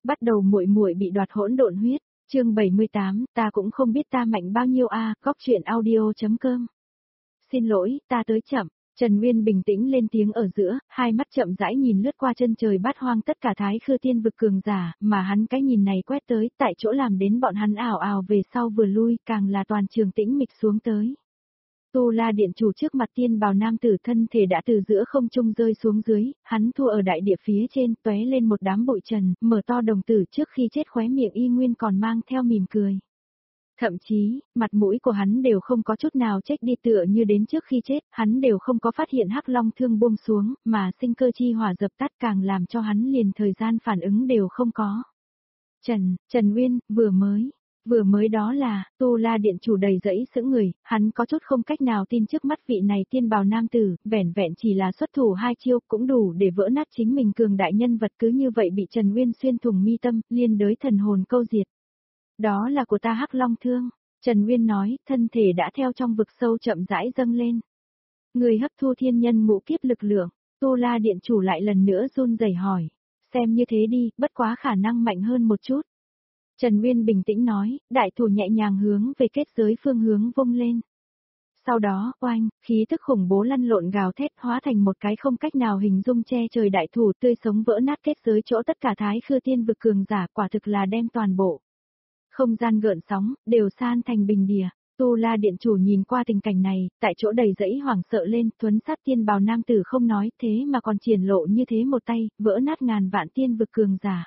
Bắt đầu muội muội bị đoạt hỗn độn huyết, chương 78, ta cũng không biết ta mạnh bao nhiêu a, góc truyện audio.com. Xin lỗi, ta tới chậm. Trần Nguyên bình tĩnh lên tiếng ở giữa, hai mắt chậm rãi nhìn lướt qua chân trời bát hoang tất cả thái khư tiên vực cường giả, mà hắn cái nhìn này quét tới, tại chỗ làm đến bọn hắn ảo ảo về sau vừa lui, càng là toàn trường tĩnh mịch xuống tới. Tu La Điện chủ trước mặt tiên bào nam tử thân thể đã từ giữa không trung rơi xuống dưới, hắn thua ở đại địa phía trên, tóe lên một đám bụi trần, mở to đồng tử trước khi chết khóe miệng y nguyên còn mang theo mỉm cười. Thậm chí, mặt mũi của hắn đều không có chút nào chết đi tựa như đến trước khi chết, hắn đều không có phát hiện hắc long thương buông xuống, mà sinh cơ chi hỏa dập tắt càng làm cho hắn liền thời gian phản ứng đều không có. Trần Nguyên, vừa mới đó là, Tu La Điện chủ đầy dẫy sững người, hắn có chút không cách nào tin trước mắt vị này tiên bào nam tử, vẻn vẹn chỉ là xuất thủ hai chiêu cũng đủ để vỡ nát chính mình cường đại nhân vật cứ như vậy bị Trần Nguyên xuyên thủng mi tâm, liên đới thần hồn câu diệt. Đó là của ta hắc long thương, Trần Nguyên nói, thân thể đã theo trong vực sâu chậm rãi dâng lên. Người hấp thu thiên nhân ngũ kiếp lực lượng, Tu La Điện chủ lại lần nữa run rẩy hỏi, xem như thế đi, bất quá khả năng mạnh hơn một chút. Trần Nguyên bình tĩnh nói, đại thủ nhẹ nhàng hướng về kết giới phương hướng vung lên. Sau đó, oanh, khí tức khủng bố lăn lộn gào thét hóa thành một cái không cách nào hình dung che trời đại thủ tươi sống vỡ nát kết giới chỗ tất cả thái khư tiên vực cường giả quả thực là đem toàn bộ. Không gian gợn sóng, đều san thành bình địa. Tu La Điện chủ nhìn qua tình cảnh này, tại chỗ đầy dẫy hoảng sợ lên, thuấn sát tiên bào nam tử không nói thế mà còn triển lộ như thế một tay, vỡ nát ngàn vạn tiên vực cường giả.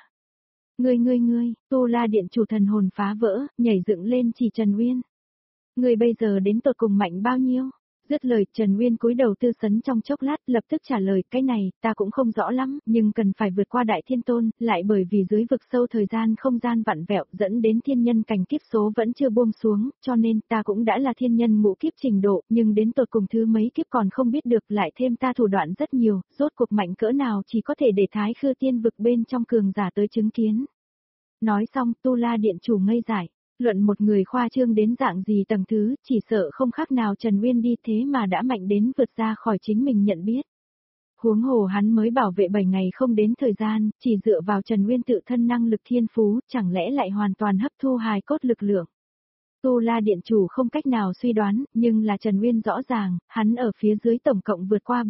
Ngươi, Tu La Điện chủ thần hồn phá vỡ, nhảy dựng lên chỉ Trần Nguyên. Ngươi bây giờ đến tột cùng mạnh bao nhiêu? Dứt lời, Trần Nguyên cúi đầu tư sấn trong chốc lát, lập tức trả lời, cái này, ta cũng không rõ lắm, nhưng cần phải vượt qua Đại Thiên Tôn, lại bởi vì dưới vực sâu thời gian không gian vặn vẹo dẫn đến thiên nhân cảnh kiếp số vẫn chưa buông xuống, cho nên ta cũng đã là thiên nhân ngũ kiếp trình độ, nhưng đến tột cùng thứ mấy kiếp còn không biết được, lại thêm ta thủ đoạn rất nhiều, rốt cuộc mạnh cỡ nào chỉ có thể để thái khư tiên vực bên trong cường giả tới chứng kiến. Nói xong, Tu La Điện chủ ngây dại. Luận một người khoa trương đến dạng gì tầng thứ, chỉ sợ không khác nào Trần Nguyên đi thế mà đã mạnh đến vượt ra khỏi chính mình nhận biết. Huống hồ hắn mới bảo vệ 7 ngày không đến thời gian, chỉ dựa vào Trần Nguyên tự thân năng lực thiên phú, chẳng lẽ lại hoàn toàn hấp thu hài cốt lực lượng. Tu La Điện chủ không cách nào suy đoán, nhưng là Trần Nguyên rõ ràng, hắn ở phía dưới tổng cộng vượt qua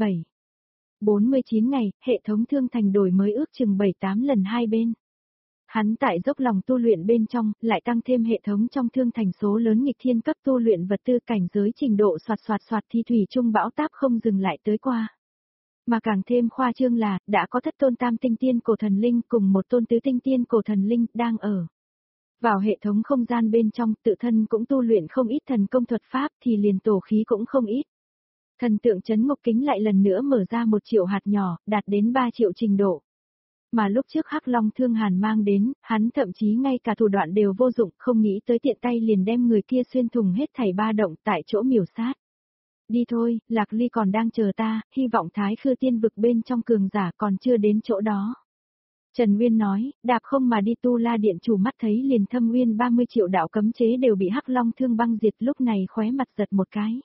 49 ngày, hệ thống thương thành đổi mới ước chừng 7-8 lần hai bên. Hắn tại dốc lòng tu luyện bên trong, lại tăng thêm hệ thống trong thương thành số lớn nghịch thiên cấp tu luyện vật tư cảnh giới trình độ soạt thi thủy trung bão táp không dừng lại tới qua. Mà càng thêm khoa trương là, đã có thất tôn tam tinh tiên cổ thần linh cùng một tôn tứ tinh tiên cổ thần linh đang ở. Vào hệ thống không gian bên trong, tự thân cũng tu luyện không ít thần công thuật pháp thì liền tổ khí cũng không ít. Thần tượng chấn ngục kính lại lần nữa mở ra 1 triệu hạt nhỏ, đạt đến 3 triệu trình độ. Mà lúc trước hắc long thương hàn mang đến, hắn thậm chí ngay cả thủ đoạn đều vô dụng, không nghĩ tới tiện tay liền đem người kia xuyên thủng hết thảy 3 động tại chỗ miểu sát. Đi thôi, Lạc Ly còn đang chờ ta, hy vọng thái khư tiên vực bên trong cường giả còn chưa đến chỗ đó. Trần Nguyên nói, đạp không mà đi. Tu La Điện chủ mắt thấy liền thâm nguyên 30 triệu đạo cấm chế đều bị hắc long thương băng diệt, lúc này khóe mặt giật một cái.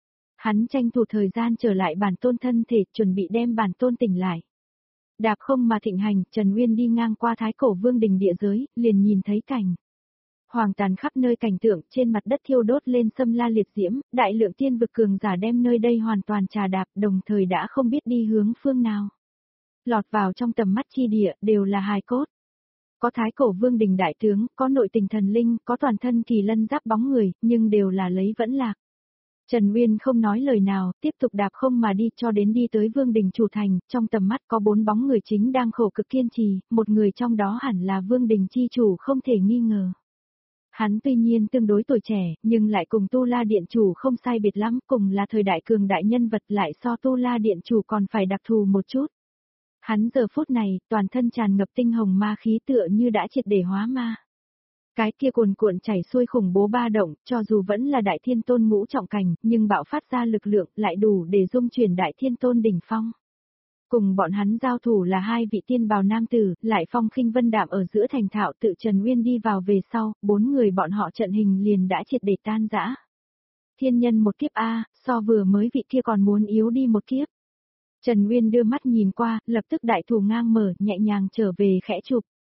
Hắn tranh thủ thời gian trở lại bản tôn thân thể, chuẩn bị đem bản tôn tỉnh lại. Đạp không mà thịnh hành, Trần Nguyên đi ngang qua Thái Cổ Vương đình địa giới, liền nhìn thấy cảnh hoàng tàn khắp nơi, cảnh tượng trên mặt đất thiêu đốt lên xâm la liệt diễm, đại lượng tiên vực cường giả đem nơi đây hoàn toàn trà đạp, đồng thời đã không biết đi hướng phương nào. Lọt vào trong tầm mắt chi địa, đều là hài cốt. Có Thái Cổ Vương đình đại tướng, có nội tình thần linh, có toàn thân kỳ lân giáp bóng người, nhưng đều là lấy vẫn lạc. Trần Nguyên không nói lời nào, tiếp tục đạp không mà đi cho đến đi tới Vương đình chủ thành, trong tầm mắt có 4 bóng người chính đang khổ cực kiên trì, một người trong đó hẳn là Vương đình chi chủ không thể nghi ngờ. Hắn tuy nhiên tương đối tuổi trẻ, nhưng lại cùng Tu La Điện chủ không sai biệt lắm, cùng là thời đại cường đại nhân vật, lại so Tu La Điện chủ còn phải đặc thù một chút. Hắn giờ phút này, toàn thân tràn ngập tinh hồng ma khí tựa như đã triệt để hóa ma. Cái kia cuồn cuộn chảy xuôi khủng bố ba động, cho dù vẫn là Đại Thiên Tôn ngũ trọng cảnh, nhưng bạo phát ra lực lượng lại đủ để dung chuyển Đại Thiên Tôn đỉnh phong. Cùng bọn hắn giao thủ là 2 vị tiên bào nam tử, lại phong khinh vân đạm ở giữa thành thạo, tự Trần Nguyên đi vào về sau, 4 người bọn họ trận hình liền đã triệt để tan rã. Thiên nhân một kiếp A, so vừa mới vị kia còn muốn yếu đi một kiếp. Trần Nguyên đưa mắt nhìn qua, lập tức đại thủ ngang mở, nhẹ nhàng trở về khẽ chụp.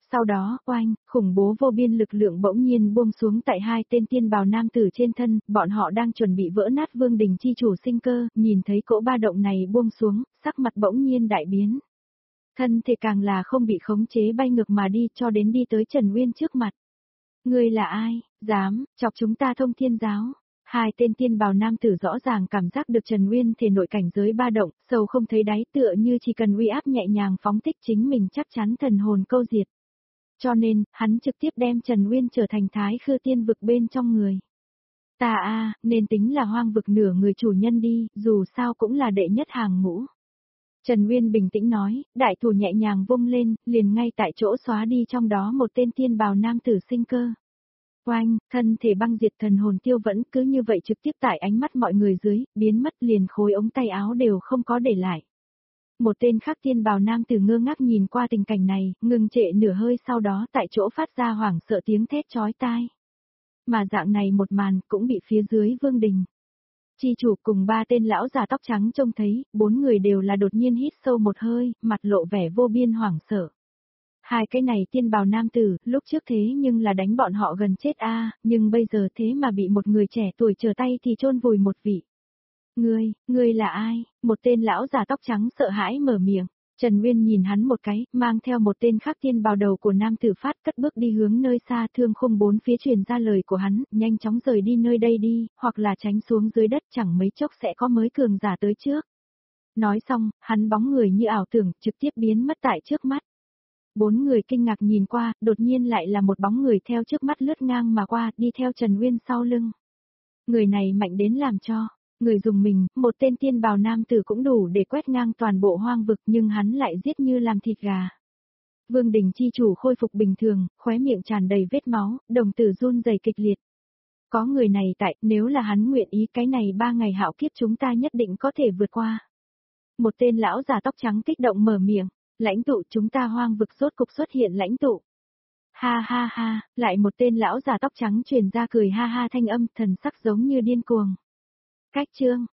Sau đó, oanh, khủng bố vô biên lực lượng bỗng nhiên buông xuống tại hai tên tiên bào nam tử trên thân, bọn họ đang chuẩn bị vỡ nát Vương Đình chi chủ sinh cơ, nhìn thấy cỗ ba động này buông xuống, sắc mặt bỗng nhiên đại biến. Thân thể càng là không bị khống chế bay ngược mà đi cho đến đi tới Trần Uyên trước mặt. Ngươi là ai, dám, chọc chúng ta Thông Thiên giáo? Hai tên tiên bào nam tử rõ ràng cảm giác được Trần Uyên thể nội cảnh giới ba động, sâu không thấy đáy tựa như chỉ cần uy áp nhẹ nhàng phóng thích chính mình chắc chắn thần hồn câu diệt. Cho nên, hắn trực tiếp đem Trần Uyên trở thành thái khư tiên vực bên trong người. Ta nên tính là hoang vực nửa người chủ nhân đi, dù sao cũng là đệ nhất hàng ngũ. Trần Uyên bình tĩnh nói, đại thủ nhẹ nhàng vung lên, liền ngay tại chỗ xóa đi trong đó một tên tiên bào nam tử sinh cơ. Oanh, thân thể băng diệt thần hồn tiêu vẫn cứ như vậy trực tiếp tại ánh mắt mọi người dưới, biến mất liền khối ống tay áo đều không có để lại. Một tên khác tiên bào nam tử ngơ ngác nhìn qua tình cảnh này, ngừng trệ nửa hơi sau đó tại chỗ phát ra hoảng sợ tiếng thét chói tai. Mà dạng này một màn cũng bị phía dưới Vương Đình chi chủ cùng ba tên lão già tóc trắng trông thấy, bốn người đều là đột nhiên hít sâu một hơi, mặt lộ vẻ vô biên hoảng sợ. Hai cái này tiên bào nam tử, lúc trước thế nhưng là đánh bọn họ gần chết nhưng bây giờ thế mà bị một người trẻ tuổi trở tay thì chôn vùi một vị. Ngươi là ai? Một tên lão già tóc trắng sợ hãi mở miệng. Trần Uyên nhìn hắn một cái, mang theo một tên khác tiên bào đầu của nam tử phát cất bước đi hướng nơi xa thương khung bốn phía truyền ra lời của hắn, nhanh chóng rời đi nơi đây đi, hoặc là tránh xuống dưới đất chẳng mấy chốc sẽ có mới cường giả tới trước. Nói xong, hắn bóng người như ảo tưởng, trực tiếp biến mất tại trước mắt. Bốn người kinh ngạc nhìn qua, đột nhiên lại là một bóng người theo trước mắt lướt ngang mà qua, đi theo Trần Uyên sau lưng. Người này mạnh đến làm cho người dùng mình, một tên tiên bào nam tử cũng đủ để quét ngang toàn bộ hoang vực nhưng hắn lại giết như làm thịt gà. Vương Đình chi chủ khôi phục bình thường, khóe miệng tràn đầy vết máu, đồng tử run rẩy kịch liệt. Có người này tại, nếu là hắn nguyện ý cái này 3 ngày hạo kiếp chúng ta nhất định có thể vượt qua. Một tên lão già tóc trắng kích động mở miệng, lãnh tụ chúng ta hoang vực rốt cục xuất hiện lãnh tụ. Ha ha ha, lại một tên lão già tóc trắng truyền ra cười ha ha thanh âm thần sắc giống như điên cuồng. Cách chương